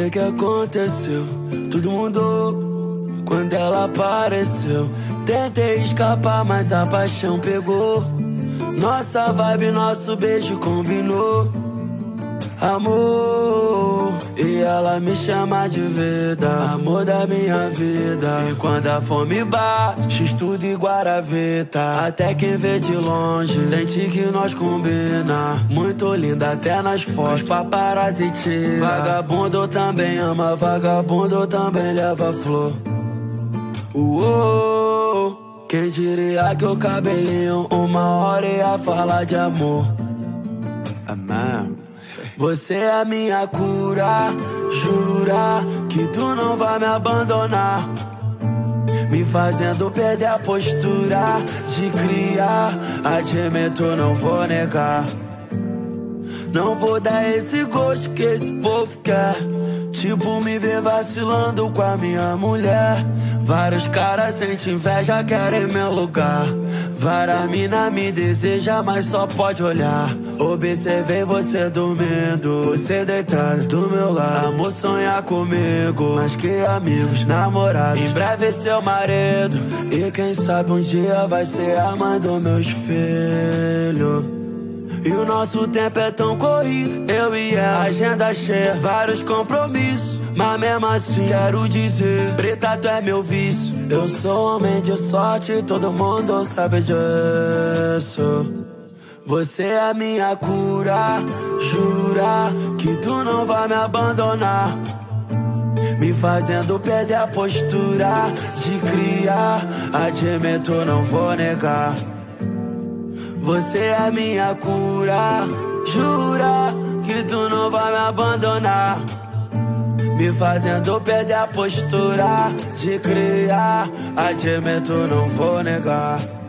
que aconteceu? Tudo mudou quando ela apareceu. Tentei escapar, mas a paixão pegou. Nossa vibe, nosso beijo combinou. Amor, e ela me chama de vida, amor da minha vida. E quando a fome bate, x-tudo e guaravita. Até quem vê de longe sente que nós combina. Muito linda até nas fotos, paparazzi tira. Vagabundo também ama, vagabundo também leva flor. Uou, quem diria que o cabelinho uma hora ia falar de amor. Amém. Você é a minha cura, jura que tu não vai me abandonar, me fazendo perder a postura de criar. Admito, não vou negar. Não vou dar esse gosto que esse povo quer, tipo me ver vacilando com a minha mulher. Vários caras sentem inveja, querem meu lugar. Várias mina me deseja, mas só pode olhar. Observei você dormindo, você deitado do meu lado. Amor, sonhar comigo, mais que amigos, namorados. Em breve seu marido, e quem sabe um dia vai ser a mãe dos meus filhos. E o nosso tempo é tão corrido, eu e ela, agenda cheia, vários compromissos. Mas mesmo assim quero dizer, preta, tu é meu vício. Eu sou homem de sorte, todo mundo sabe disso. Você é a minha cura, jura que tu não vai me abandonar, me fazendo perder a postura de criar. Admito, não vou negar. Você é minha cura, jura que tu não vai me abandonar, me fazendo perder a postura de criar. Admito, não vou negar.